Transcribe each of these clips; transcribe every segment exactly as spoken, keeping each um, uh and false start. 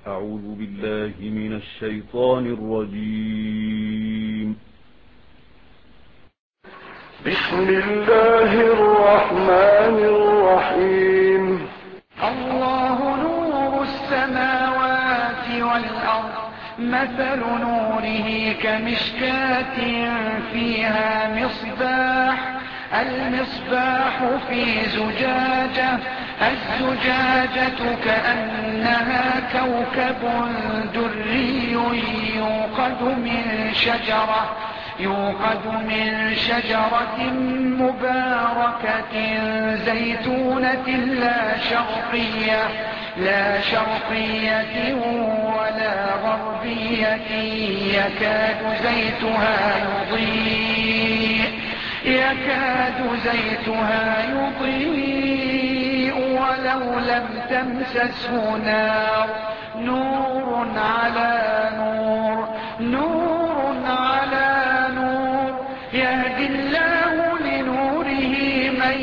أعوذ بالله من الشيطان الرجيم. بسم الله الرحمن الرحيم. الله نور السماوات والأرض، مثل نوره كمشكاة فيها مصباح، المصباح في زجاجة، الزجاجة كأنها كوكب دري يوقد من شجرة يوقد من شجرة مباركة زيتونة لا شرقية لا شرقية ولا غربية، يكاد زيتها يضيء يكاد زيتها يضيء ولو لم تمسسه نار، نور على نور نور على نور، يهدي الله لنوره من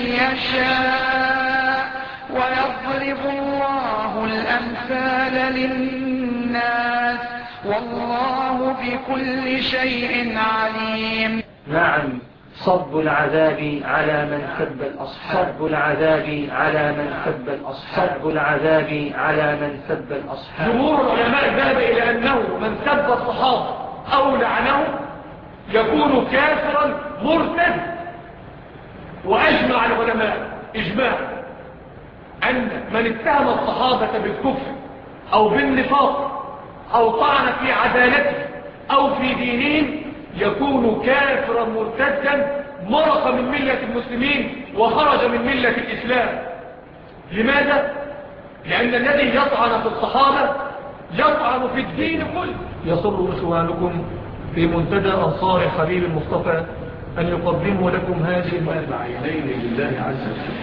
يشاء، ويضرب الله الأمثال للناس، والله بكل شيء عليم. نعم، صب العذاب على من سب الأصحاب، صب العذاب على من سب الأصحاب، صب العذاب على من سب الأصحاب. جمهور العلماء ذهب إلى أنه من سب الصحابة أو لعنهم يكون كافرا مرتد، وأجمع العلماء إجماع أن من اتهم الصحابة بالكفر أو بالنفاق أو طعن في عدالته أو في دينهم يكون كافرا مرتدا، مرق من ملة المسلمين وخرج من ملة الإسلام. لماذا؟ لأن الذي يطعن في الصحابة يطعن في الدين كله. يسر إخوانكم في منتدى أنصار حبيب المصطفى أن يقدموا لكم هذه المادة عينين لله عز وجل.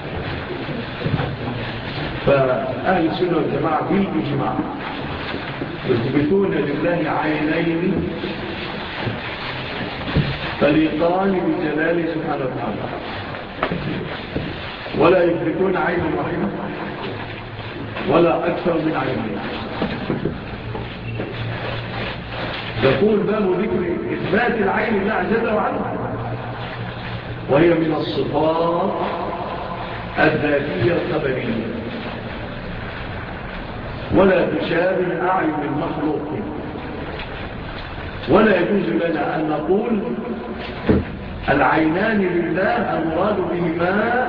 فأهل السنة والجماعة بالإجماع يثبتون لله عينين طريقان بجلاله سبحانه وتعالى، ولا يثبتون عين واحدة ولا أكثر من عينين. يقول باب ذكر إثبات العين الله جل وعلا، وهي من الصفات الذاتية الخبرية، ولا تشابه أعين المخلوق، ولا يجوز لنا أن نقول العينان لله المراد بهما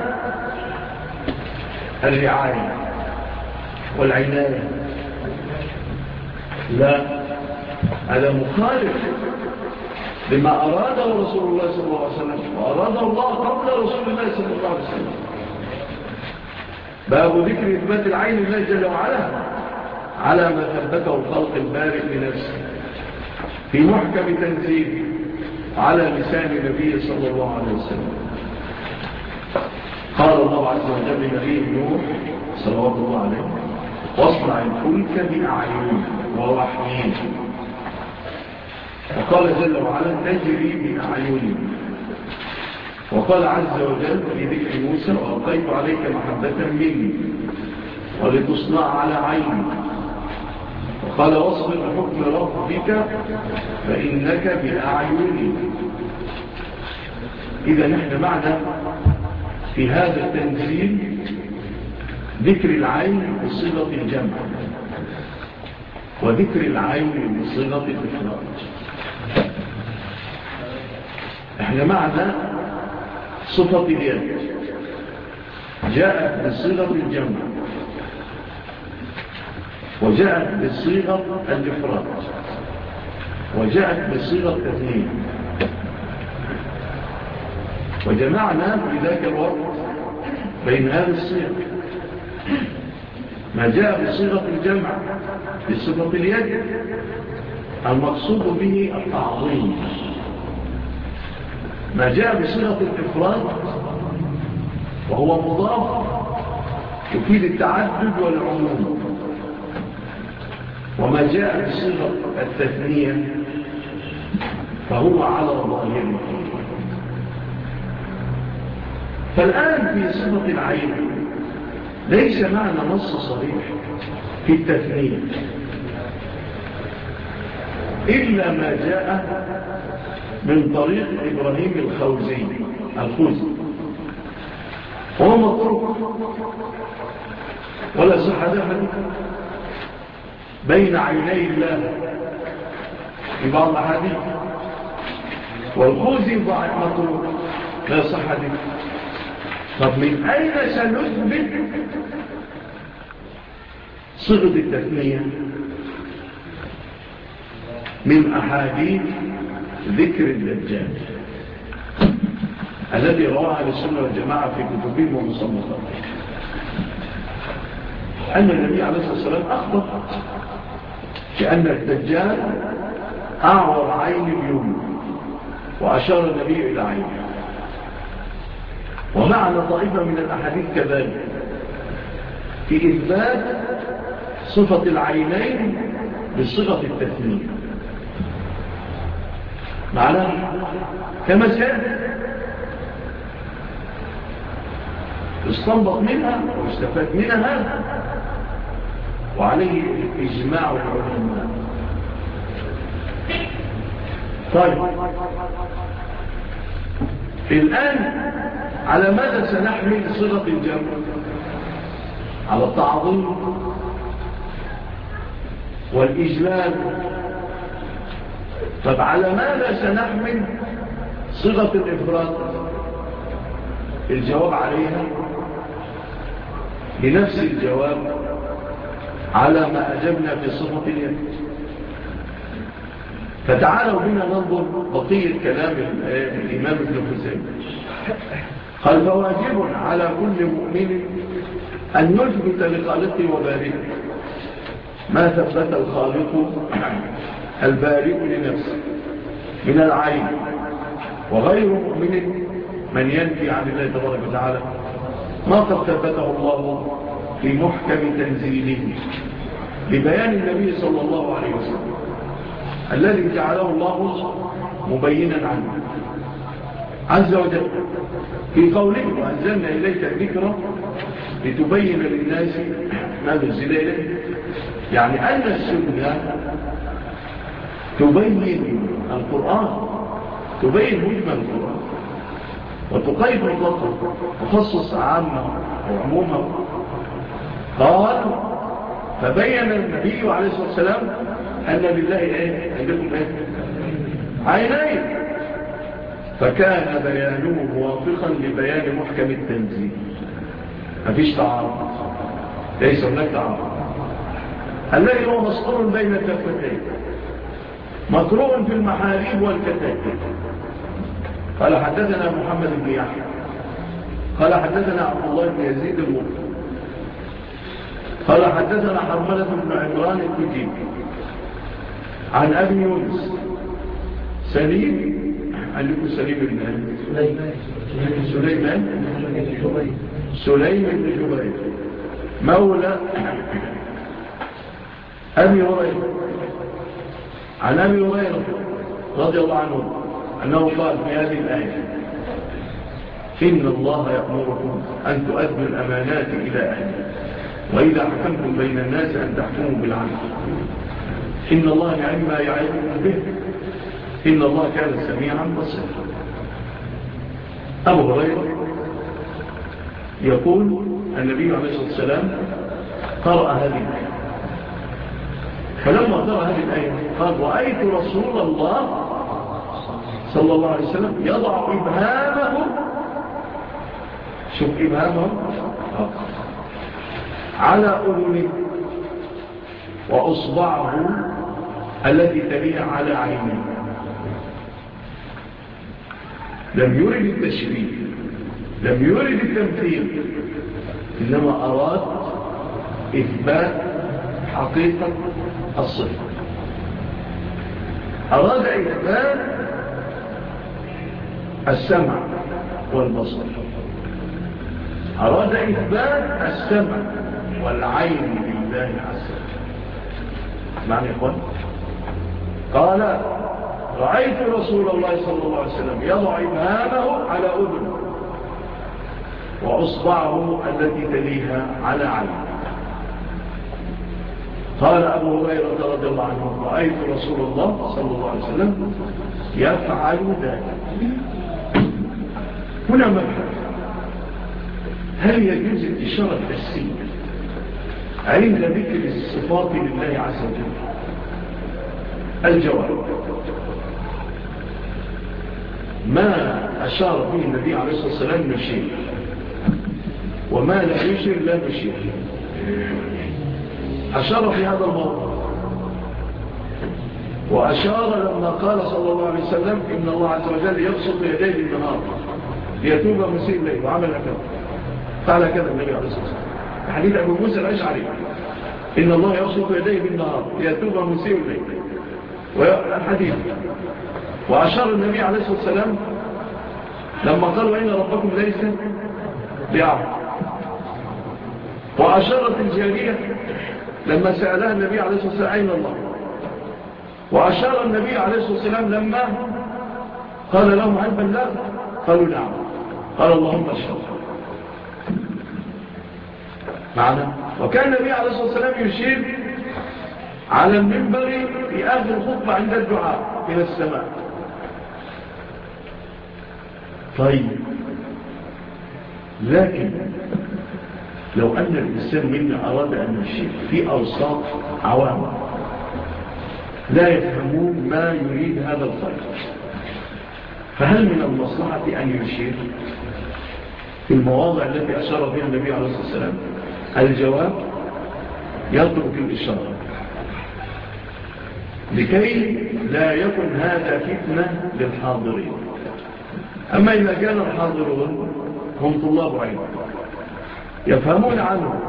الرعاية والعناية، لا، هذا مخالف لما أراده رسول الله صلى الله عليه وسلم وأراده الله قبل رسول الله صلى الله عليه وسلم. باب ذكر إثبات العين الله جل وعلا على ما ثبته الخلق البارئ لنفسه في محكم تنزيل على لسان النبي صلى الله عليه وسلم. قال الله عز وجل لنبيه نوح صلوات الله عليه: واصنع الفلك بأعين ووحيين. وقال جل وعلا: تجري بأعيني. وقال عز وجل في ذكر موسى: وألقيت عليك محبة مني ولتصنع على عيني. وقال: واصبر حكم ربك فإنك بأعيني. إذا نحن معنا في هذا التنزيل ذكر العين بصيغة الجمع، وذكر العين بصيغة الإفراد. احنا معنا صفة اليد جاءت بصيغة الجمع، وجاءت بصيغة الإفراد، وجاءت بصيغة التثنية. وجمعنا في ذاك الوقت بين هذه الصيغ. ما جاء بصيغة الجمع بصيغة اليد المقصود به التعظيم، ما جاء بصيغة الإفراد وهو مضاف يفيد التعدد والعموم، وما جاء بصيغة التثنية فهو على ظاهره. فالآن في صفة العين ليس معنى نص صريح في التثنية إلا ما جاء من طريق إبراهيم الخوزي الخوزي وهو مطروق ولا صح هذا بين عيني الله في بعض الحديث، والخوزي ضعيف مطروق لا صح حديث. طب من أين سنثبت صيغة التثنية؟ من أحاديث ذكر الدجال الذي رواه أهل السنة والجماعة في كتبهم ومصنفاتهم، أن النبي عليه الصلاة والسلام أخبر بأن الدجال أعور عين اليمنى، وأشار النبي إلى عينه، ومعنا طائفة من الأحاديث كذلك في إثبات صفة العينين بصفة التثنية، معناه كما سأل استنبط منها واستفاد منها، وعليه إجماع العلماء. طيب الآن على ماذا سنحمل صيغة الجمع؟ على التعظيم والإجلال. طب على ماذا سنحمل صيغة الإفراد؟ الجواب عليها بنفس الجواب على ما أجبنا في صفة اليد. فتعالوا بنا ننظر بقية كلام الإمام ابن خزيمة. قال فواجب على كل مؤمن أن يثبت لخالقه وبارئه ما ثبت الخالق البارئ لنفسه من العين، وغير مؤمن من ينفي عن الله تبارك وتعالى ما قد ثبته الله في محكم تنزيله لبيان النبي صلى الله عليه وسلم الذي جعله الله مبينا عنه عز وجل في قوله وأنزلنا إليك الذكر لتبين للناس ما نزل إليه، يعني أن السنة تبين القرآن، تبين مجمل القرآن وتقيد مطلقه وخصص عامه وعمومه. قال فبين النبي عليه الصلاة والسلام أن لله إيه؟ عندكم إيه؟ عينين، فكان بيانه موافقا لبيان محكم التنزيل، مفيش تعارض، ليس هناك تعارض، الذي هو مسطور بين الكفتين مقروء في المحاريب والكتاتين. قال حدثنا محمد بن يحيى قال حدثنا عبد الله بن يزيد المرسل قال حدثنا حرملة بن عمران الكتيب عن أبي يونس سليم عندكم سليم بن سليمان سليم بن جبير مولى أبي هريرة عن أبي هريرة رضي الله عنه أنه قال في هذه الآية إن الله يأمركم أن تؤدوا الأمانات إلى أهلها وإذا حكمتم بين الناس أن تحكموا بالعدل إن الله يعلم ما يعلمكم به إن الله كان سميعا بصيرا. أبو هريرة يقول النبي عليه الصلاة والسلام قرأ هذه الآية، فلما قرأ هذه الآية قال رأيت رسول الله صلى الله عليه وسلم يضع إبهامه، شوف إبهامه على أذنه وأصبعه التي تليها على عينه. لم يرد التشبيه، لم يرد التمثيل، إنما أراد إثبات حقيقة الصفة، أراد إثبات السمع والبصر، أراد إثبات السمع والعين لله عز وجل. معنى إخوان قال رأيت رسول الله صلى الله عليه وسلم يضع إبهامه على أذنه وأصبعه التي تليها على عينه. قال أبو هريرة رضي الله عنه: رأيت رسول الله صلى الله عليه وسلم يفعل ذلك. هنا مبحث: هل يجوز الإشارة التجسيد عند ذكر الصفات لله عز وجل؟ الجواب: ما أشار فيه النبي عليه الصلاة والسلام نشير، وما لا يشير لا نشير. أشار في هذا الموضوع، وأشار لما قال صلى الله عليه وسلم: إن الله عز وجل يبسط يديه بالنهار ليتوب مسيء الليل، وعمل كذا، قال كذا النبي عليه الصلاة والسلام. حديث أبو موسى الأشعري: إن الله يبسط يديه بالنهار ليتوب مسيء الليل، والحديث. وأشار النبي عليه الصلاة والسلام لما قال: وإن ربكم ليس بأعمى. وأشارت الجارية لما سألها النبي عليه الصلاة والسلام: أين الله؟ وأشار النبي عليه الصلاة والسلام لما قال لهم: هل بلغت؟ قالوا: نعم. قال: اللهم اشهد. معنا. وكان النبي عليه الصلاة والسلام يشير على المنبر في آخر الخطبة عند الدعاء إلى السماء. طيب، لكن لو أن الإنسان منا أراد أن يشير في أوساط عوام لا يفهمون ما يريد هذا الخير، فهل من المصلحة أن يشير في المواضع التي أشار فيها النبي عليه الصلاة والسلام؟ الجواب: يترك الإشارة لكي لا يكن هذا فتنة للحاضرين. أما إذا كان الحاضرون هم طلاب علم يفهمون عنه،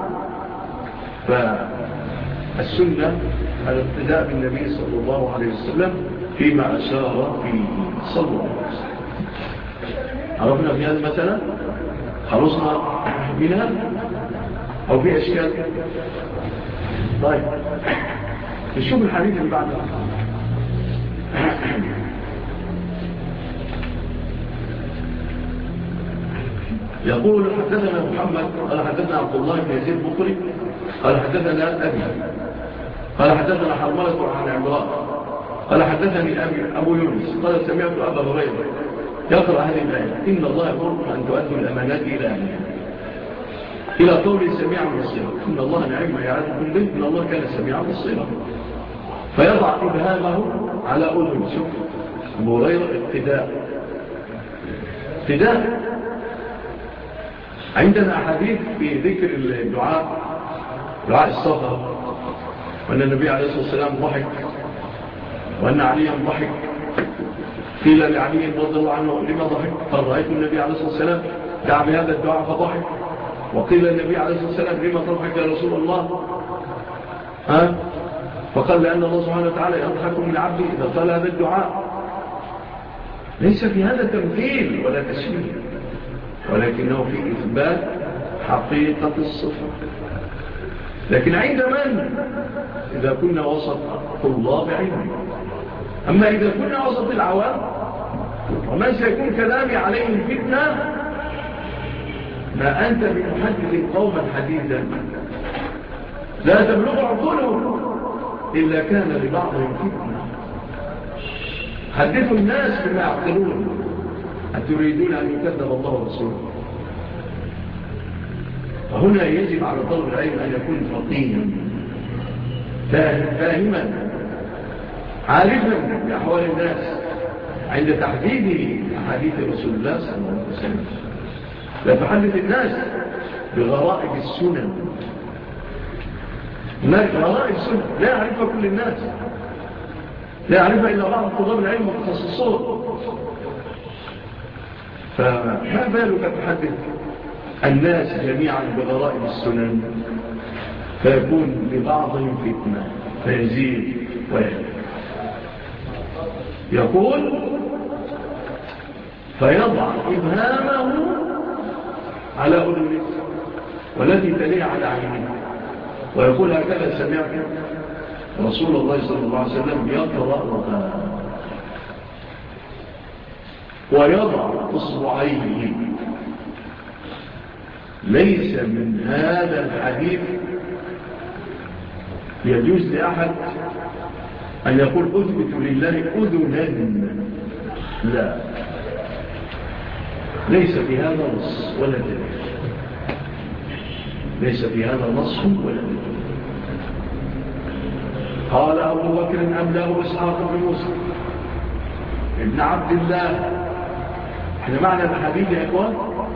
فالسنة الاقتداء بالنبي صلى الله عليه وسلم فيما أشار فيه صلى الله عليه وسلم. عرفنا في هذه المسألة؟ خلصنا منها أو في أشكال؟ طيب، نشوف الحديث اللي بعده. يقول: حدثنا محمد قال حدثنا عبد الله بن يزيد البخاري قال حدثنا أبي قال حدثنا حرملة عن عمران قال حدثني أبي أبو يونس قال: سمعت أبا هريرة يقرأ هذه الآية: إن الله يأمركم أن تؤدوا الأمانات إلى أهلها، إلى قوله سميعا بصيرا. إن الله نعم ما يعظكم به، إن الله كان سميعا بصيرا. فيضع إبهامه على أذن. شوف أبو هريرة اقتداء اقتداء. عندنا حديث في ذكر الدعاء، دعاء السفر، وأن النبي عليه الصلاة والسلام ضحك، وأن عليا ضحك. قيل لعلي رضي الله عنه: لما ضحك؟ قال: رأيت النبي عليه الصلاة والسلام دعا بهذا الدعاء فضحك. وقيل النبي عليه الصلاة والسلام: لما تضحك يا رسول الله؟ ها؟ فقال: لأن الله سبحانه وتعالى يضحك من عبده إذا قال هذا الدعاء. ليس في هذا تمثيل ولا تشبيه، ولكنه في إثبات حقيقة الصفة. لكن عند من؟ إذا كنا وسط طلاب علم. أما إذا كنا وسط العوام ومن سيكون كلامي عليهم فتنة، ما أنت بمحدث قوما حديثا لا تبلغ عقولهم إلا كان لبعضهم فتنة. حدثوا الناس بما يعقلون، أتريدون أن يكذب الله ورسوله؟ وهنا يجب على طالب العلم أن يكون فقيها فاهما عارفا بأحوال الناس عند تحديد أحاديث رسول الله صلى الله عليه وسلم. لا تحدث الناس بغرائب السنن. هناك غرائب السنن لا يعرفها كل الناس، لا يعرفها إلا بعض طلاب العلم المتخصصون. فما بالك تحدث الناس جميعا بغرائب السنن فيكون لبعضهم فتنة فيزيد ويهلك. يقول: فيضع إبهامه على أذنه والذي تليه على عينه، ويقول: هكذا سمعت رسول الله صلى الله عليه وسلم يقرأها. ويضع إصبعيه ليس من هذا الحديث يجوز لأحد أن يقول أثبت لله أذنا، لا، ليس في هذا نص ولا دليل، ليس في هذا نص ولا دليل. قال أبو بكر أملاه إسحاق بن موسى ابن عبد الله. احنا معنى الحديث يا إخوان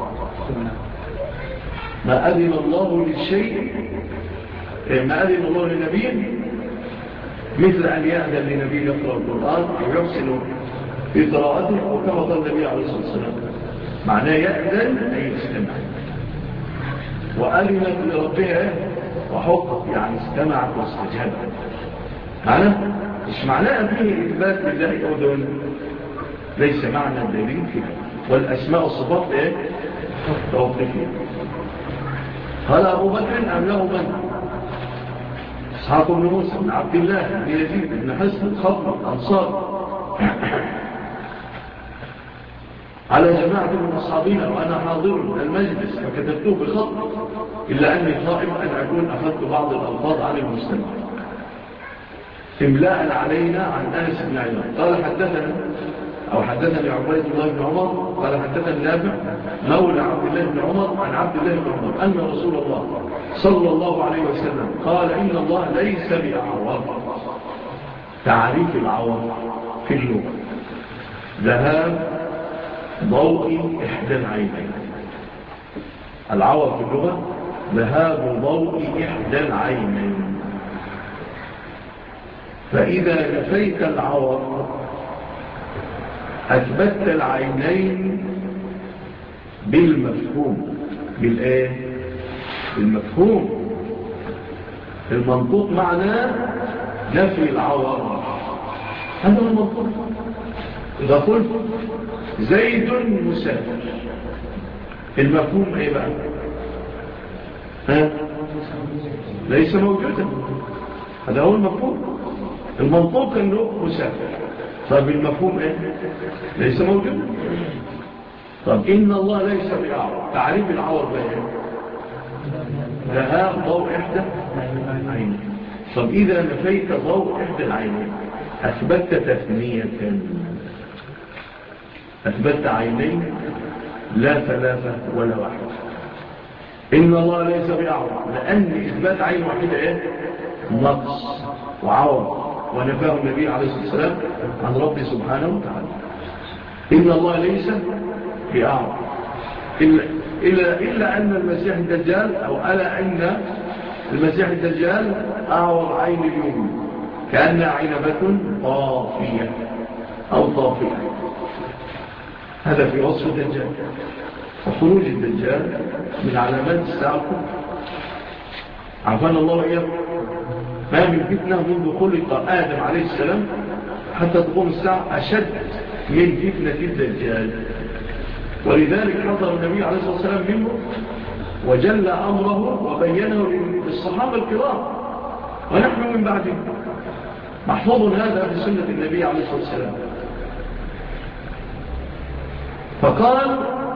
ما أذن الله للشيء، ما أذن الله للنبي مثل أن يأذن لنبي يقرأ القرآن أو يحسن في قراءته، أو كما قال النبي عليه الصلاة والسلام معناه يأذن أي يستمع. وأذنت لربها وحقت يعني استمعت واستجابت. معناه مش معناه فيه إثبات لله أذن، ليس معنى الدليل فيه. والأسماء والصفات إيه؟ توقفية. قال أبو بكر أملاه من؟ إسحاق بن موسى بن عبد الله بن يزيد بن حسن الخضر الأنصار على جماعة من أصحابنا وأنا حاضر المجلس فكتبته بخط، إلا أني خائف أن أكون أخذت بعض الألفاظ عن المستمع إملاء علينا عن أنس بن عياض. قال حدثنا أو حدثني عبيد الله بن عمر قال حدثني نافع مولى عبد الله بن عمر عن عبد الله بن عمر أن رسول الله صلى الله عليه وسلم قال إن الله ليس بأعور. تعريف العور في اللغة ذهاب ضوء إحدى العينين. العور في اللغة ذهاب ضوء إحدى العينين. فإذا نفيت العور أثبت العينين بالمفهوم. بالآية بالمفهوم. المنطوق معناه نفي العور، هذا هو المنطوق. إذا قلت زيد مسافر المفهوم ايه بقى؟ ها؟ ليس موجودا، هذا هو المفهوم. المنطوق انه مسافر، طب المفهوم ايه؟ ليس موجودا. طب ان الله ليس بأعور، تعريف العور بقى ذهاب ضوء احدى عينين. طب اذا نفيت ضوء احدى العينين اثبتت تثنية، أثبت عينين لا ثلاثة ولا واحدة. إن الله ليس بأعور، لأن إثبات عين واحدة إيه؟ نقص وعور، ونفاه النبي عليه الصلاة والسلام عن ربه سبحانه وتعالى. إن الله ليس بأعور إلا, إلا, إلا أن المسيح الدجال أو ألا أن المسيح الدجال أعور عين اليوم كأنها عنبة طافية أو طافية. هذا في وصف الدجال. وخروج الدجال من علامات الساعة الكبرى. عفانا الله إياه. ما من فتنة منذ خلق آدم عليه السلام حتى تقوم الساعة أشد من فتنة الدجال. ولذلك حضر النبي عليه الصلاة والسلام منه وجل أمره وبينه للصحابة الكرام ونحن من بعده. محفوظ هذا في سنة النبي عليه الصلاة والسلام. فقال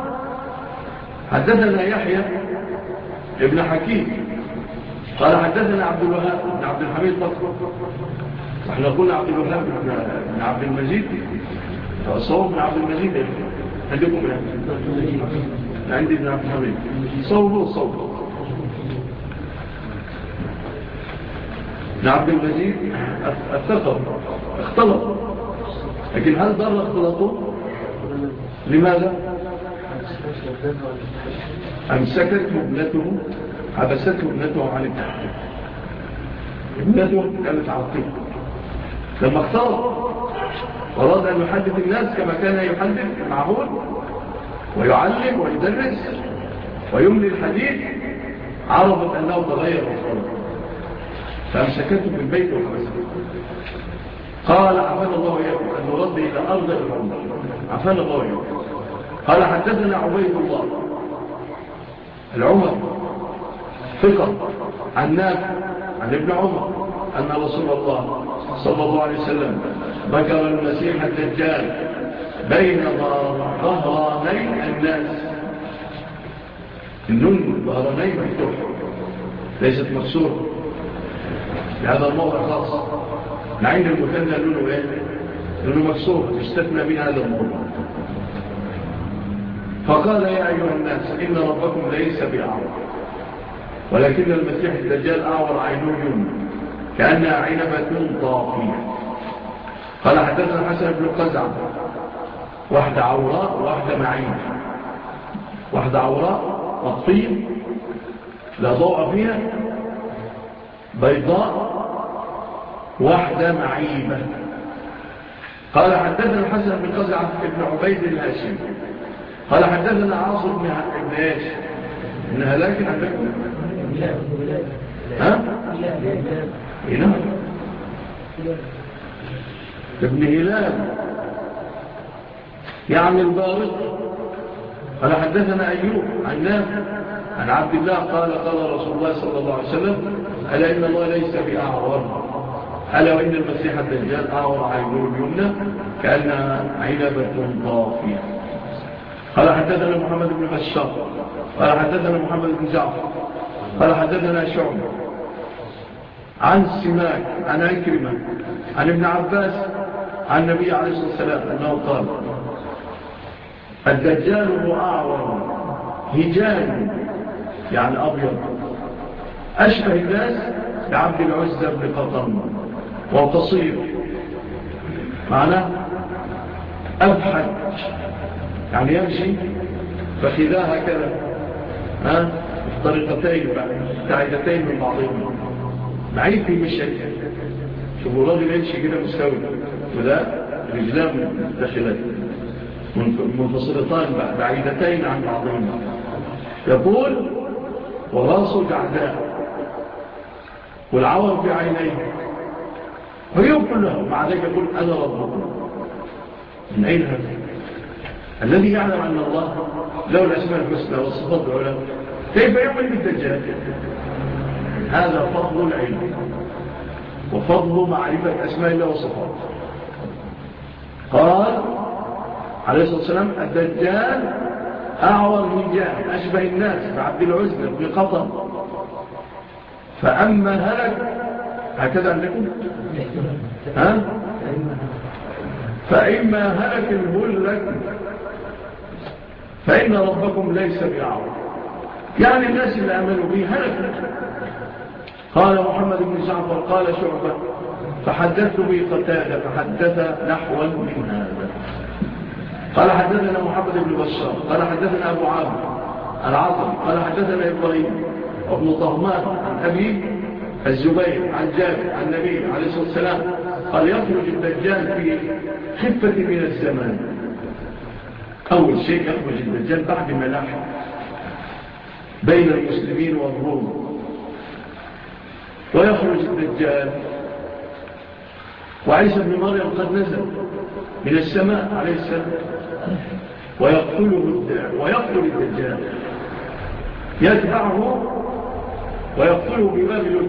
حدثنا يحيى ابن حكيم قال حدثنا عبد الوهاب بن عبد الحميد طفر. احنا قلنا عبد الوهاب بن عبد المجيد، صوب بن عبد المجيد عندكم يعني عندي ابن عبد الحميد صوبه صوب بن عبد المجيد الثقب اختلط، لكن هل ضر اختلطه؟ لماذا؟ أمسكته ابنته، حبسته ابنته عن التحقيق. ابنته كانت عقيقة لما اختلط وراد أن يحدث الناس كما كان يحدث معهود ويعلم ويدرس ويملي الحديث، عرفت أنه تغير وصوله فأمسكته في البيت وحبسته. قال عفان الله إياكم أن نرد إلى أرض العمر. عفان الله إياكم. قال حدثنا عبيد الله العمر ثقة عن نافع عن ابن عمر أن رسول الله صلى الله عليه وسلم ذكر المسيح الدجال بين ظهراني الناس النون ظهرانين مفتوح ليست مكسورة بهذا الموضع خاص. العين المثنى لونه ايه؟ لونه مكسور يستثنى من هذا الموضع. فقال يا أيها الناس إن ربكم ليس بأعور ولكن المسيح الدجال أعور عينه يمنى كأنها عنبة طافية. قال حدثنا حسن بن قزعة واحدة عوراء واحدة معين. واحدة عوراء مطفية لا ضوء فيها بيضاء واحدة معيبة. قال حدثنا حسن بن قزعة ابن عبيد الهاشمي قال حدثنا عاصم بن عباس إن هلاك عندكم ها؟ هلال ابن هلال يعني البارق. قال حدثنا أيوب عن نافع عن عبد الله قال قال رسول الله صلى الله عليه وسلم ألا إن الله ليس بأعور ألا وإن المسيح الدجال أعور عينه اليمنى كأنها عنبة طافية. قال حدثنا محمد بن بشار قال حدثنا محمد بن جعفر قال حدثنا شعب عن سماك عن عكرمة عن ابن عباس عن النبي عليه الصلاة والسلام أنه قال الدجال هو أعور هجان يعني أبيض أشبه الناس بعبد العزة بن قطن وقصير معناه أبحج يعني يمشي فخذاها كذا ها طريقتين بعيدتين من بعضهم معين في مشي. شوفوا الراجل يمشي كده مستوي وده رجلان داخلات منفصلتان بعيدتين عن بعضهم. يقول وراسه جعداء والعور في عينيه ويوم كلها مع ذلك يقول أنا ربكم. من أين هذا؟ الذي يعلم أن الله له الأسماء الحسنى والصفات العلى كيف يؤمن بالدجال؟ هذا فضل العلم وفضل معرفة أسماء الله وصفاته. قال عليه الصلاة والسلام الدجال أعور هجان أشبه الناس بعبد العزة بن قطن فأما هلك هكذا عندكم ها؟ فإما هلك الهلك فإن ربكم ليس بأعور يعني الناس اللي آمنوا به هلك. قال محمد بن جعفر قال شعبة فحدثت به قتادة فحدث نحوا من هذا. قال حدثنا محمد بن بشار قال حدثنا أبو عامر العاصم قال حدثنا إبراهيم وابن طهمان عن أبي الزبير عن جابر عن النبي عليه الصلاة والسلام قال يخرج الدجال في خفة من الزمان. أول شيء يخرج الدجال بعد ملاحق بين المسلمين والروم ويخرج الدجال وعيسى بن مريم قد نزل من السماء عليه السلام ويقتله ويقتل الدجال يتبعه ويقتله بباب لد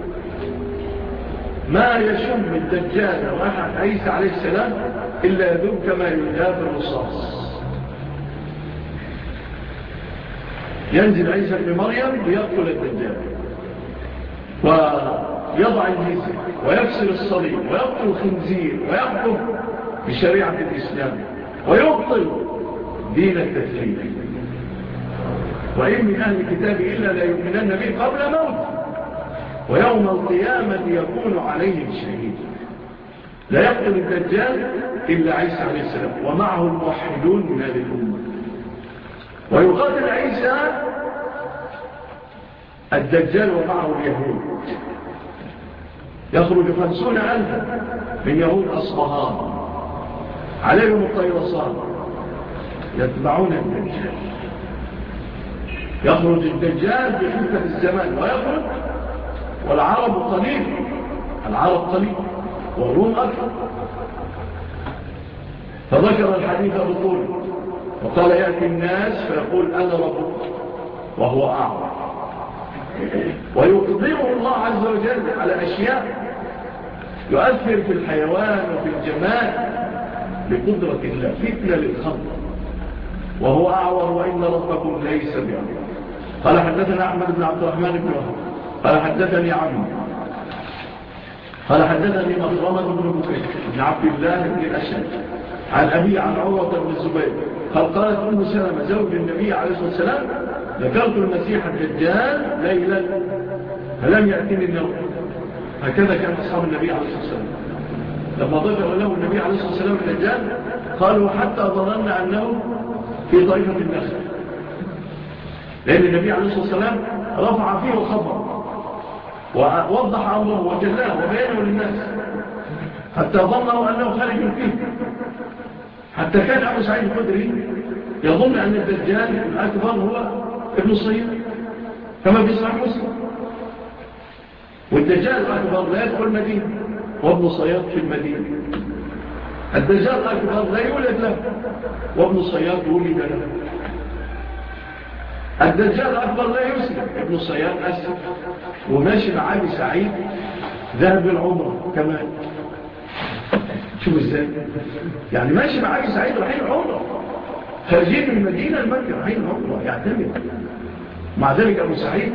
ما يشم الدجال واحد عيسى عليه السلام إلا يذوب كما يذاب الرصاص. ينزل عيسى بن مريم ليقتل الدجال ويضع الجزية ويكسر الصليب ويقتل الخنزير ويحكم بشريعة الإسلام ويبطل دين التثليث. وإن من أهل الكتاب إلا لا يؤمنن به قبل موت ويوم القيامة يكون عليهم شهيد. لا يقتل الدجال إلا عيسى عليه السلام ومعه الموحدون من هذه الأمة. ويقاتل عيسى الدجال ومعه اليهود يخرج خمسون ألفا من يهود أصبهان عليهم الطيرصان يتبعون الدجال. يخرج الدجال بخفة الزمان ويخرج والعرب قليل العرب قليل والروم أكثر. فذكر الحديث بطول وقال يأتي الناس فيقول أنا ربك وهو أعظم ويقدره الله عز وجل على أشياء يؤثر في الحيوان وفي الجمال بقدرة الله فتنة للخلق وهو أعور وإن ربكم ليس بأعور. قال حدثنا أحمد بن عبد الرحمن بن وهب قال حدثني عمرو قال حدثني مخرمة بن بكير بن عبد الله بن الأسد عن أبي عن عروة بن الزبير قال قالت أم سلمة زوج النبي عليه الصلاة والسلام ذكرت المسيح الدجال ليلا فلم يأتني النوم. هكذا كان أصحاب النبي عليه الصلاة والسلام لما ذكر له النبي عليه الصلاة والسلام الدجال قالوا حتى ظننا أنه في طائفة النخل، لأن النبي عليه الصلاة والسلام رفع فيه الخبر ووضح أمره وجلاه وبيانه للناس حتى ظنوا أنه خارج فيه، حتى كان أبو سعيد الخدري يظن أن الدجال الأكبر هو ابن الصياد كما في صحيح مسلم، والدجال الأكبر لا يدخل المدينة وابن الصياد في المدينة. الدجال الأكبر لا يولد له وابن الصياد ولد له. الدجال الأكبر لا يسلم، ابن الصياد أسلم وماشي مع أبي سعيد ذهب العمر كمان. شوف ازاي يعني ماشي مع أبي سعيد رايحين عمره، خارجين من المدينة المكة رايحين عمره يعتمد. مع ذلك أبو سعيد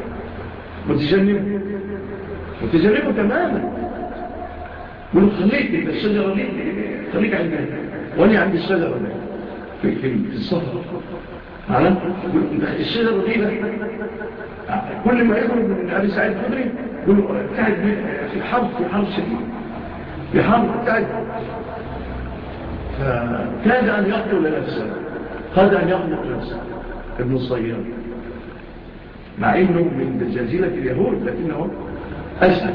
متجنب متجنبه تماما، يقولوا خليك إذا الشجرة دي خليك عندنا وأنا عندي الشجرة دي في, في, في الصفر معنا الشجرة دي كل ما يخرج من أبي سعيد الخدري يقولوا ابتعد في حرب في حرب شديد في حرب ابتعد. فكاد أن يقتل نفسه كاد أن يقتل نفسه ابن الصياد مع إنه من دجاجلة اليهود لكنه أسلم.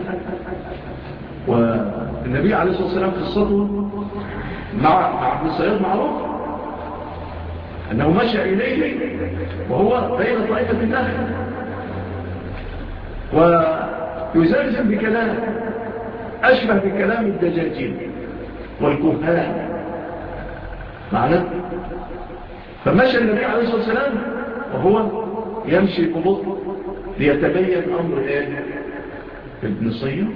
والنبي عليه الصلاة والسلام قصته مع ابن الصياد معروف أنه مشى إليه وهو بين طائفة النخل ويزلزل بكلام أشبه بكلام الدجاجين والكهان معنا. فمشى النبي عليه الصلاة والسلام وهو يمشي ببطء ليتبين أمر إيه ابن صياد.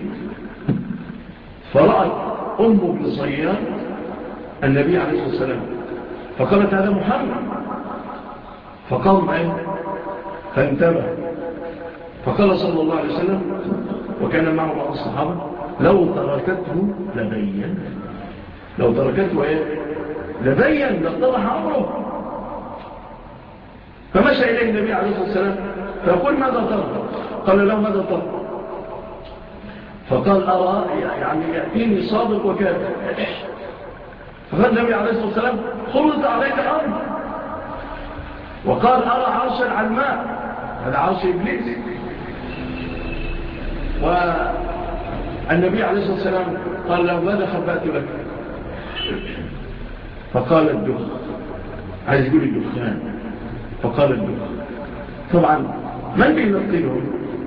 فرأت أم ابن صياد النبي عليه الصلاة والسلام فقالت هذا محمد، فقام معه فانتبه فقال صلى الله عليه وسلم وكان معه بعض الصحابة لو تركته لبين لو تركته ايه لبين لاتضح أمره. فمشى إليه النبي عليه الصلاة والسلام فيقول ماذا ترى؟ قال له ماذا ترى؟ فقال أرى يعني يأتيني صادق وكاذب. فقال النبي عليه الصلاة والسلام خلط عليك أمر وقال أرى عرشا عن ماء، هذا عرش إبليس. والنبي عليه الصلاة والسلام قال له ماذا خبأت لك؟ فقال الدخان، عايز يقول الدخان، فقال الدخان. طبعا من بيلقنه؟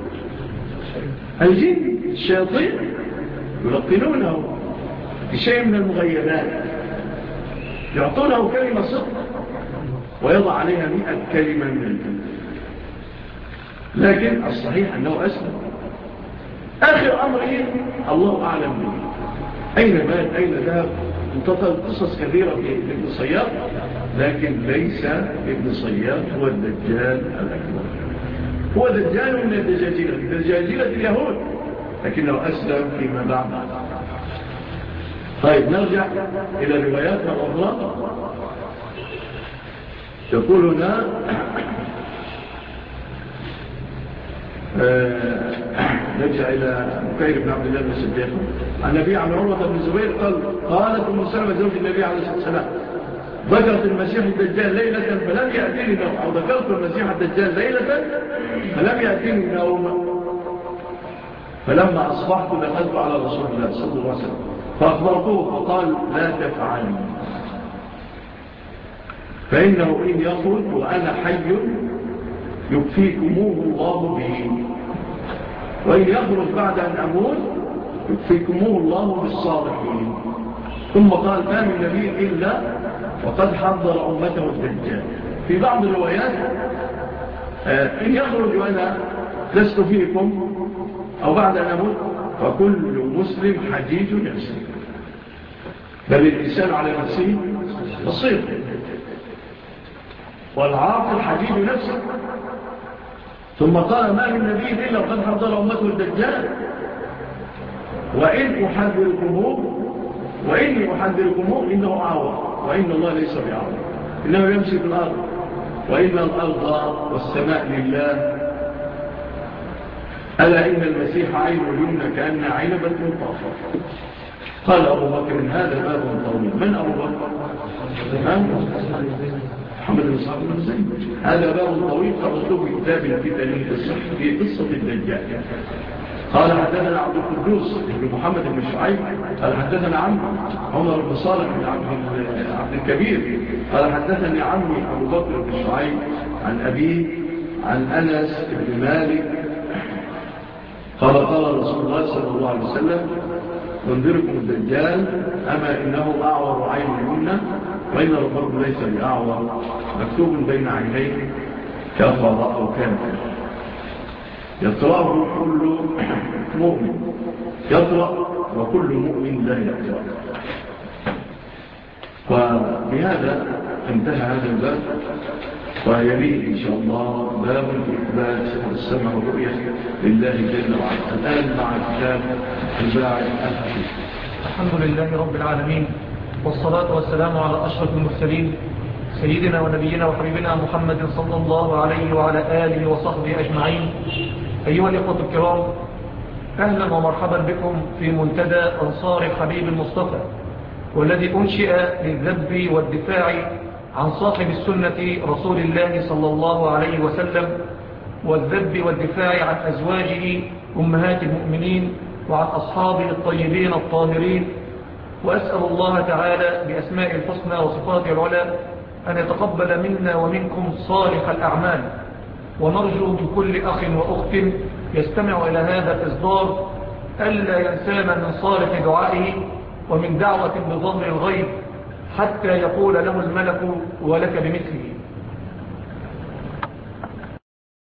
الجن الشياطين يلقنونه بشيء من المغيبات، يعطونه كلمة صدق ويضع عليها مئة كلمة من الكلمة. لكن الصحيح أنه أسلم. آخر أمره الله أعلم به، أين مات أين ذهب، انتطل قصص كثيرة لابن صياد، لكن ليس ابن صياد هو الدجال الأكبر، هو دجال من الدجاجلة دجاجلة اليهود، لكنه أسلم فيما بعد. طيب نرجع إلى رواياتنا الأخرى. يقول لنا آه نرجع إلى بكير بن عبد الله بن الصديق عن النبي عن عروة بن الزبير قال قالت أم سلمة زوج النبي عليه الصلاة والسلام ذكرت المسيح الدجال ليلة فلم يأتيني نوم، أو ذكرت المسيح الدجال ليلة فلم يأتيني نوم، فلما أصبحت دخلت على رسول الله صلى الله عليه وسلم فأخبرته فقال لا تفعل، فإنه إن يخرج وأنا حي يكفيكموه الله به، وإن يخرج بعد أن أموت يكفيكموه الله بالصالحين. ثم قال ما من نبي إلا وقد حضر أمته الدجال. في بعض الروايات آه إن يخرج وأنا لست فيكم أو بعد أن أموت فكل مسلم حجيج نفسه، بل الإنسان على نفسه بصير، والعاقل حجيج نفسه. ثم قال ما من نبي إلا وقد حضر أمته الدجال وإن أحذركموه وإني أحذركموه إنه أعور وإن الله ليس بعور إنه يمشي في الأرض وإن الأرض والسماء لله ألا إن المسيح عين اليمنى كأن عنبة مطافة. قال أبو بكر هذا باب طويل. من أبو بكر؟ محمد بن صعب بن زيد. هذا باب طويل قرأته في كتاب الفتن في قصة الدجال. قال حدثنا عبد القدوس بن محمد بن شعيب قال حدثنا عمي عمر بن صالح بن عبد الكبير قال حدثني عمي أبو بكر بن شعيب عن أبيه عن أنس بن مالك قال قال رسول الله صلى الله عليه وسلم انذركم الدجال أما إنه أعور عين اليمنى وإن ربكم ليس بأعور مكتوب بين عينيه كفر أو كافر يقرأه كل مؤمن يقرأ وكل مؤمن لا يقرأ. وبهذا انتهى هذا الباب ويليه إن شاء الله باب إثبات السمع والرؤية لله جل وعلا. الآن مع كتاب الباعث الحديث. الحمد لله رب العالمين والصلاة والسلام على أشرف المرسلين سيدنا ونبينا وحبيبنا محمد صلى الله عليه وعلى آله وصحبه أجمعين. أيها الإخوة الكرام، أهلا ومرحبا بكم في منتدى أنصار حبيب المصطفى، والذي أنشئ للذب والدفاع عن صاحب السنة رسول الله صلى الله عليه وسلم، والذب والدفاع عن أزواجه أمهات المؤمنين وعن أصحابه الطيبين الطاهرين. وأسأل الله تعالى بأسماء الحسنى وصفاته العلى أن يتقبل منا ومنكم صالح الأعمال، ونرجو من كل أخ وأخت يستمع إلى هذا الإصدار ألا ينسانا من صالح دعائه ومن دعوة بظهر الغيب حتى يقول له الملك ولك بمثله.